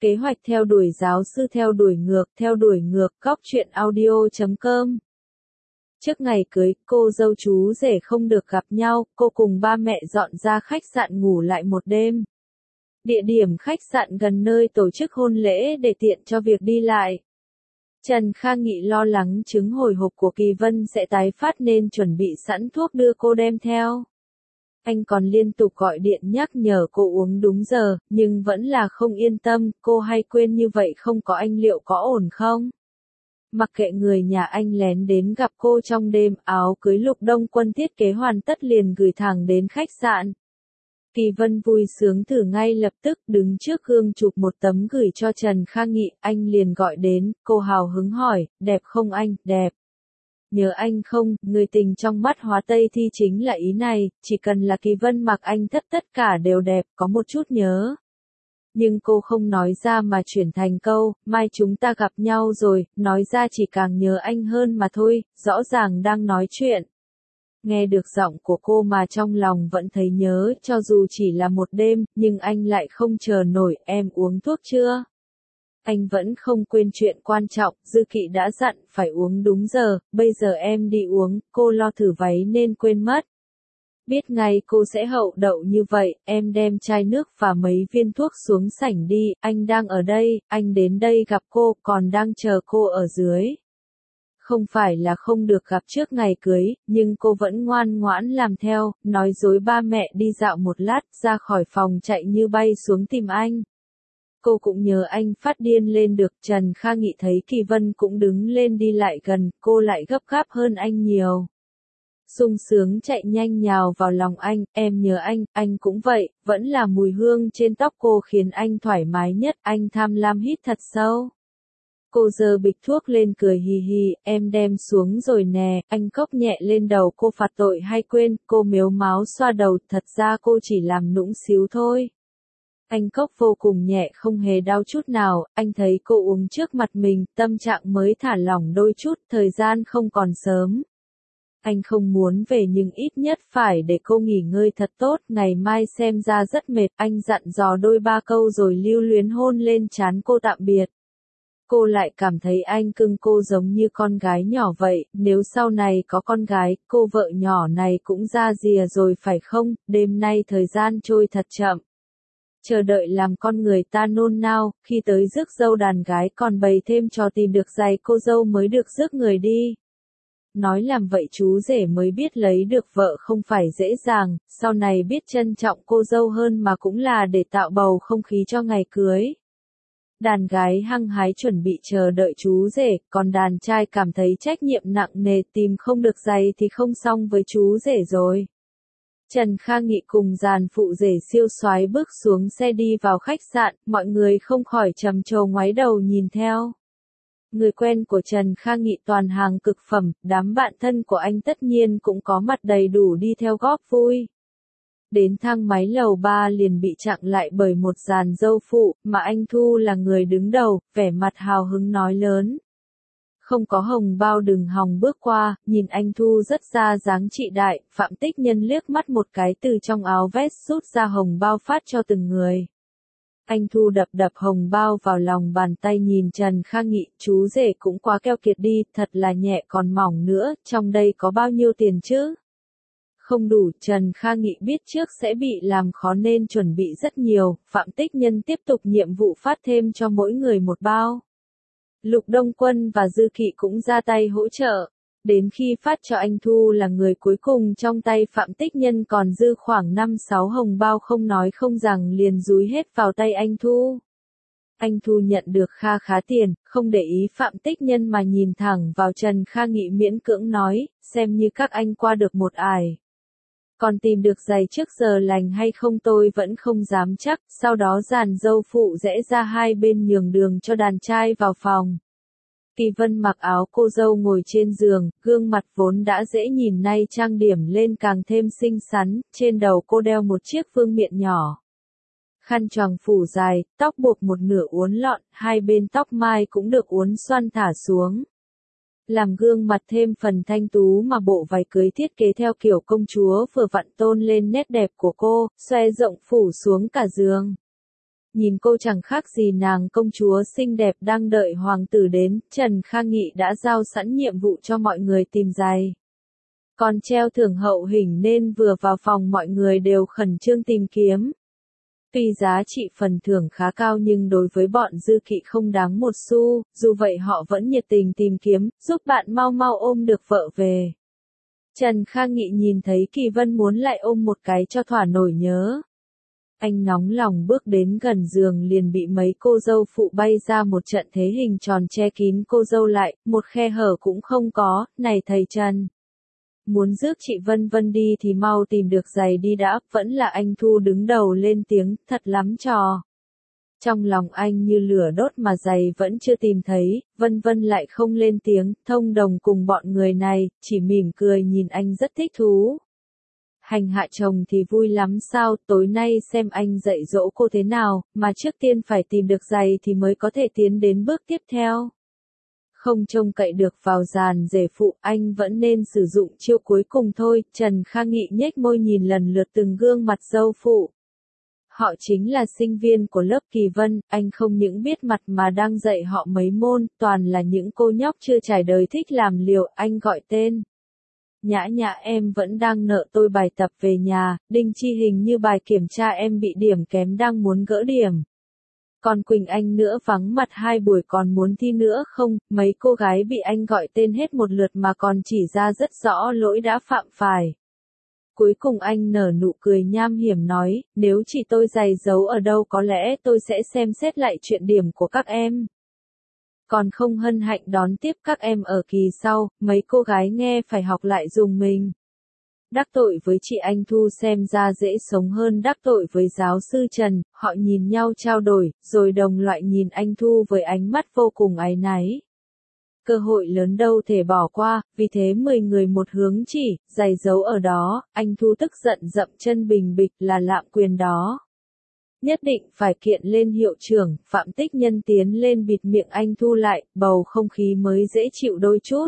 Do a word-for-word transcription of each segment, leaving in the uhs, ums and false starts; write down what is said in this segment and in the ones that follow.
Kế hoạch theo đuổi giáo sư theo đuổi ngược, theo đuổi ngược, góc truyện audio chấm com. Trước ngày cưới, cô dâu chú rể không được gặp nhau, cô cùng ba mẹ dọn ra khách sạn ngủ lại một đêm. Địa điểm khách sạn gần nơi tổ chức hôn lễ để tiện cho việc đi lại. Trần Kha Nghị lo lắng chứng hồi hộp của Kỳ Vân sẽ tái phát nên chuẩn bị sẵn thuốc đưa cô đem theo. Anh còn liên tục gọi điện nhắc nhở cô uống đúng giờ, nhưng vẫn là không yên tâm, cô hay quên như vậy không có anh liệu có ổn không? Mặc kệ người nhà anh lén đến gặp cô trong đêm, áo cưới Lục Đông Quân thiết kế hoàn tất liền gửi thẳng đến khách sạn. Kỳ Vân vui sướng thử ngay lập tức đứng trước gương chụp một tấm gửi cho Trần Kha Nghị, anh liền gọi đến, cô hào hứng hỏi, đẹp không anh, đẹp. Nhớ anh không, người tình trong mắt hóa Tây Thi chính là ý này, chỉ cần là Kỳ Vân mặc anh thất tất cả đều đẹp, có một chút nhớ. Nhưng cô không nói ra mà chuyển thành câu, mai chúng ta gặp nhau rồi, nói ra chỉ càng nhớ anh hơn mà thôi, rõ ràng đang nói chuyện. Nghe được giọng của cô mà trong lòng vẫn thấy nhớ, cho dù chỉ là một đêm, nhưng anh lại không chờ nổi, em uống thuốc chưa? Anh vẫn không quên chuyện quan trọng, Dư Kỵ đã dặn phải uống đúng giờ, bây giờ em đi uống, cô lo thử váy nên quên mất. Biết ngay cô sẽ hậu đậu như vậy, em đem chai nước và mấy viên thuốc xuống sảnh đi, anh đang ở đây, anh đến đây gặp cô, còn đang chờ cô ở dưới. Không phải là không được gặp trước ngày cưới, nhưng cô vẫn ngoan ngoãn làm theo, nói dối ba mẹ đi dạo một lát, ra khỏi phòng chạy như bay xuống tìm anh. Cô cũng nhớ anh phát điên lên được, Trần Kha Nghị thấy Kỳ Vân cũng đứng lên đi lại gần, cô lại gấp gáp hơn anh nhiều. Sung sướng chạy nhanh nhào vào lòng anh, em nhớ anh, anh cũng vậy, vẫn là mùi hương trên tóc cô khiến anh thoải mái nhất, anh tham lam hít thật sâu. Cô giơ bịch thuốc lên cười hì hì, em đem xuống rồi nè, anh cốc nhẹ lên đầu cô phạt tội hay quên, cô mếu máo xoa đầu, thật ra cô chỉ làm nũng xíu thôi. Anh cốc vô cùng nhẹ không hề đau chút nào, anh thấy cô uống trước mặt mình, tâm trạng mới thả lỏng đôi chút, thời gian không còn sớm. Anh không muốn về nhưng ít nhất phải để cô nghỉ ngơi thật tốt, ngày mai xem ra rất mệt, anh dặn dò đôi ba câu rồi lưu luyến hôn lên trán cô tạm biệt. Cô lại cảm thấy anh cưng cô giống như con gái nhỏ vậy, nếu sau này có con gái, cô vợ nhỏ này cũng ra rìa rồi phải không, đêm nay thời gian trôi thật chậm. Chờ đợi làm con người ta nôn nao, khi tới rước dâu đàn gái còn bày thêm trò tìm được giày cô dâu mới được rước người đi. Nói làm vậy chú rể mới biết lấy được vợ không phải dễ dàng, sau này biết trân trọng cô dâu hơn mà cũng là để tạo bầu không khí cho ngày cưới. Đàn gái hăng hái chuẩn bị chờ đợi chú rể, còn đàn trai cảm thấy trách nhiệm nặng nề tìm không được giày thì không xong với chú rể rồi. Trần Kha Nghị cùng dàn phụ rể siêu soái bước xuống xe đi vào khách sạn, mọi người không khỏi trầm trồ ngoái đầu nhìn theo. Người quen của Trần Kha Nghị toàn hàng cực phẩm, đám bạn thân của anh tất nhiên cũng có mặt đầy đủ đi theo góp vui. Đến thang máy lầu ba liền bị chặn lại bởi một dàn dâu phụ, mà anh Thu là người đứng đầu, vẻ mặt hào hứng nói lớn. Không có hồng bao đừng hòng bước qua, nhìn anh Thu rất ra dáng trị đại, Phạm Tích Nhân liếc mắt một cái từ trong áo vest rút ra hồng bao phát cho từng người. Anh Thu đập đập hồng bao vào lòng bàn tay nhìn Trần Kha Nghị, chú rể cũng quá keo kiệt đi, thật là nhẹ còn mỏng nữa, trong đây có bao nhiêu tiền chứ? Không đủ, Trần Kha Nghị biết trước sẽ bị làm khó nên chuẩn bị rất nhiều, Phạm Tích Nhân tiếp tục nhiệm vụ phát thêm cho mỗi người một bao. Lục Đông Quân và Dư Kỵ cũng ra tay hỗ trợ. Đến khi phát cho anh Thu là người cuối cùng trong tay Phạm Tích Nhân còn dư khoảng năm sáu hồng bao không nói không rằng liền dúi hết vào tay anh Thu. Anh Thu nhận được kha khá tiền, không để ý Phạm Tích Nhân mà nhìn thẳng vào Trần Kha Nghị miễn cưỡng nói, xem như các anh qua được một ải. Còn tìm được giày trước giờ lành hay không tôi vẫn không dám chắc, sau đó dàn dâu phụ rẽ ra hai bên nhường đường cho đàn trai vào phòng. Kỳ Vân mặc áo cô dâu ngồi trên giường, gương mặt vốn đã dễ nhìn nay trang điểm lên càng thêm xinh xắn, trên đầu cô đeo một chiếc vương miện nhỏ. Khăn choàng phủ dài, tóc buộc một nửa uốn lọn, hai bên tóc mai cũng được uốn xoăn thả xuống. Làm gương mặt thêm phần thanh tú mà bộ váy cưới thiết kế theo kiểu công chúa vừa vặn tôn lên nét đẹp của cô, xoe rộng phủ xuống cả giường. nhìn cô chẳng khác gì nàng công chúa xinh đẹp đang đợi hoàng tử đến, Trần Kha Nghị đã giao sẵn nhiệm vụ cho mọi người tìm giày. Còn treo thưởng hậu hình nên vừa vào phòng mọi người đều khẩn trương tìm kiếm. Tuy giá trị phần thưởng khá cao nhưng đối với bọn dư kỵ không đáng một xu, dù vậy họ vẫn nhiệt tình tìm kiếm, giúp bạn mau mau ôm được vợ về. Trần Kha Nghị nhìn thấy Kỳ Vân muốn lại ôm một cái cho thỏa nổi nhớ. Anh nóng lòng bước đến gần giường liền bị mấy cô dâu phụ bay ra một trận thế hình tròn che kín cô dâu lại, một khe hở cũng không có, này thầy Trần. Muốn rước chị Vân Vân đi thì mau tìm được giày đi đã, vẫn là anh Thu đứng đầu lên tiếng, thật lắm trò. Trong lòng anh như lửa đốt mà giày vẫn chưa tìm thấy, Vân Vân lại không lên tiếng, thông đồng cùng bọn người này, chỉ mỉm cười nhìn anh rất thích thú. Hành hạ chồng thì vui lắm sao, tối nay xem anh dạy dỗ cô thế nào, mà trước tiên phải tìm được giày thì mới có thể tiến đến bước tiếp theo. Không trông cậy được vào dàn rể phụ, anh vẫn nên sử dụng chiêu cuối cùng thôi, Trần Kha Nghị nhếch môi nhìn lần lượt từng gương mặt dâu phụ. Họ chính là sinh viên của lớp Kỳ Vân, anh không những biết mặt mà đang dạy họ mấy môn, toàn là những cô nhóc chưa trải đời thích làm liều, anh gọi tên. Nhã Nhã em vẫn đang nợ tôi bài tập về nhà, Đinh Chi hình như bài kiểm tra em bị điểm kém đang muốn gỡ điểm. Còn Quỳnh Anh nữa vắng mặt hai buổi còn muốn thi nữa không, mấy cô gái bị anh gọi tên hết một lượt mà còn chỉ ra rất rõ lỗi đã phạm phải. Cuối cùng anh nở nụ cười nham hiểm nói, nếu chỉ tôi giày giấu ở đâu có lẽ tôi sẽ xem xét lại chuyện điểm của các em. Còn không hân hạnh đón tiếp các em ở kỳ sau, mấy cô gái nghe phải học lại dùng mình. Đắc tội với chị Anh Thu xem ra dễ sống hơn đắc tội với giáo sư Trần, họ nhìn nhau trao đổi, rồi đồng loại nhìn anh Thu với ánh mắt vô cùng áy náy. Cơ hội lớn đâu thể bỏ qua, vì thế mười người một hướng chỉ, giày dấu ở đó, anh Thu tức giận dậm chân bình bịch là lạm quyền đó. Nhất định phải kiện lên hiệu trưởng, Phạm Tích Nhân tiến lên bịt miệng anh Thu lại, bầu không khí mới dễ chịu đôi chút.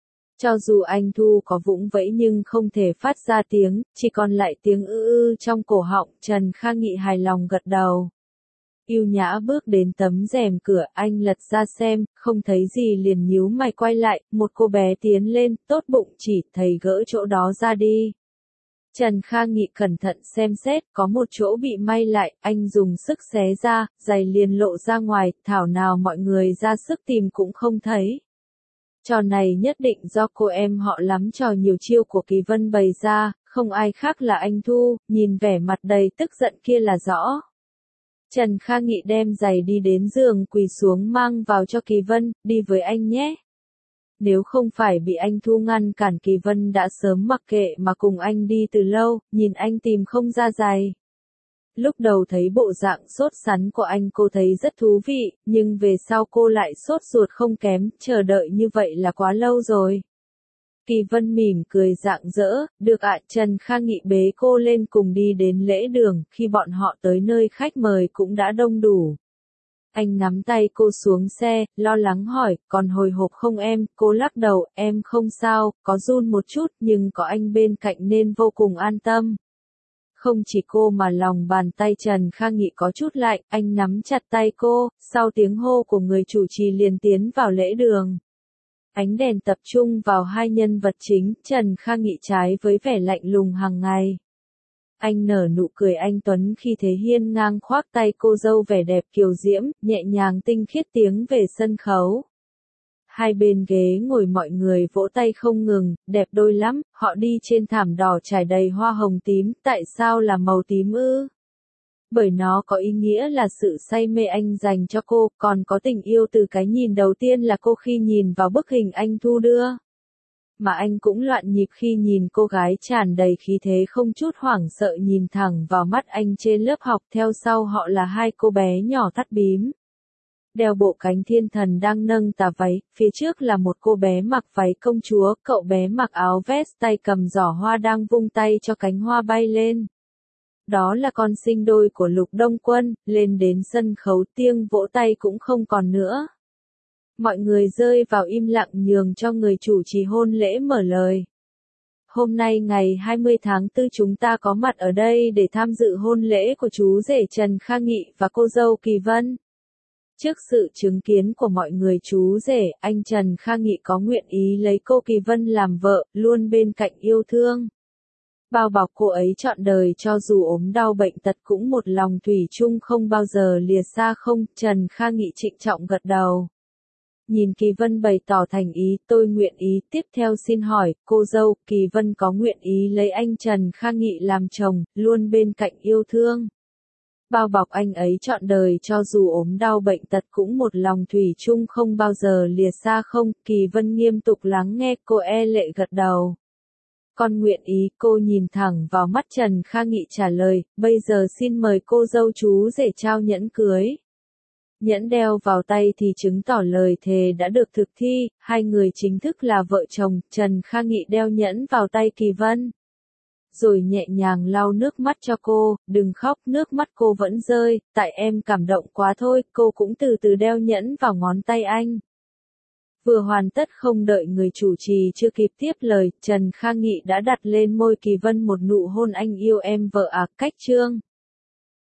Cho dù anh Thu có vũng vẫy nhưng không thể phát ra tiếng, chỉ còn lại tiếng ư ư trong cổ họng, Trần Kha Nghị hài lòng gật đầu. Yêu nhã bước đến tấm rèm cửa, anh lật ra xem, không thấy gì liền nhíu mày quay lại, một cô bé tiến lên, tốt bụng chỉ, thầy gỡ chỗ đó ra đi. Trần Kha Nghị cẩn thận xem xét, có một chỗ bị may lại, anh dùng sức xé ra, giày liền lộ ra ngoài, thảo nào mọi người ra sức tìm cũng không thấy. Trò này nhất định do cô em họ lắm trò nhiều chiêu của Kỳ Vân bày ra, không ai khác là anh Thu, nhìn vẻ mặt đầy tức giận kia là rõ. Trần Kha Nghị đem giày đi đến giường quỳ xuống mang vào cho Kỳ Vân, đi với anh nhé. Nếu không phải bị anh Thu ngăn cản Kỳ Vân đã sớm mặc kệ mà cùng anh đi từ lâu, nhìn anh tìm không ra giày. Lúc đầu thấy bộ dạng sốt sắn của anh cô thấy rất thú vị, nhưng về sau cô lại sốt ruột không kém, chờ đợi như vậy là quá lâu rồi. Kỳ Vân mỉm cười rạng rỡ, được ạ. Trần Kha Nghị bế cô lên cùng đi đến lễ đường, khi bọn họ tới nơi khách mời cũng đã đông đủ. Anh nắm tay cô xuống xe, lo lắng hỏi, còn hồi hộp không em, cô lắc đầu, em không sao, có run một chút nhưng có anh bên cạnh nên vô cùng an tâm. Không chỉ cô mà lòng bàn tay Trần Kha Nghị có chút lạnh, anh nắm chặt tay cô, sau tiếng hô của người chủ trì liền tiến vào lễ đường. Ánh đèn tập trung vào hai nhân vật chính, Trần Kha Nghị trái với vẻ lạnh lùng hàng ngày. Anh nở nụ cười anh tuấn khi thế hiên ngang khoác tay cô dâu vẻ đẹp kiều diễm, nhẹ nhàng tinh khiết tiếng về sân khấu. Hai bên ghế ngồi mọi người vỗ tay không ngừng, đẹp đôi lắm, họ đi trên thảm đỏ trải đầy hoa hồng tím, tại sao là màu tím ư? Bởi nó có ý nghĩa là sự say mê anh dành cho cô, còn có tình yêu từ cái nhìn đầu tiên là cô khi nhìn vào bức hình anh Thu đưa. Mà anh cũng loạn nhịp khi nhìn cô gái tràn đầy khí thế không chút hoảng sợ nhìn thẳng vào mắt anh trên lớp học, theo sau họ là hai cô bé nhỏ thắt bím. Đeo bộ cánh thiên thần đang nâng tà váy, phía trước là một cô bé mặc váy công chúa, cậu bé mặc áo vest tay cầm giỏ hoa đang vung tay cho cánh hoa bay lên. Đó là con sinh đôi của Lục Đông Quân, lên đến sân khấu tiếng vỗ tay cũng không còn nữa. Mọi người rơi vào im lặng nhường cho người chủ trì hôn lễ mở lời. hôm nay ngày hai mươi tháng tư chúng ta có mặt ở đây để tham dự hôn lễ của chú rể Trần Kha Nghị và cô dâu Kỳ Vân. Trước sự chứng kiến của mọi người chú rể, anh Trần Kha Nghị có nguyện ý lấy cô Kỳ Vân làm vợ, luôn bên cạnh yêu thương. Bao bọc cô ấy trọn đời cho dù ốm đau bệnh tật cũng một lòng thủy chung không bao giờ lìa xa không, Trần Kha Nghị trịnh trọng gật đầu. Nhìn Kỳ Vân bày tỏ thành ý, tôi nguyện ý, tiếp theo xin hỏi, cô dâu, Kỳ Vân có nguyện ý lấy anh Trần Kha Nghị làm chồng, luôn bên cạnh yêu thương. Bao bọc anh ấy trọn đời cho dù ốm đau bệnh tật cũng một lòng thủy chung không bao giờ lìa xa không, Kỳ Vân nghiêm túc lắng nghe, cô e lệ gật đầu. Con nguyện ý, cô nhìn thẳng vào mắt Trần Kha Nghị trả lời, bây giờ xin mời cô dâu chú rể trao nhẫn cưới. Nhẫn đeo vào tay thì chứng tỏ lời thề đã được thực thi, hai người chính thức là vợ chồng, Trần Kha Nghị đeo nhẫn vào tay Kỳ Vân. Rồi nhẹ nhàng lau nước mắt cho cô, đừng khóc, nước mắt cô vẫn rơi, tại em cảm động quá thôi, cô cũng từ từ đeo nhẫn vào ngón tay anh. Vừa hoàn tất không đợi người chủ trì chưa kịp tiếp lời, Trần Kha Nghị đã đặt lên môi Kỳ Vân một nụ hôn anh yêu em vợ à, cách chương.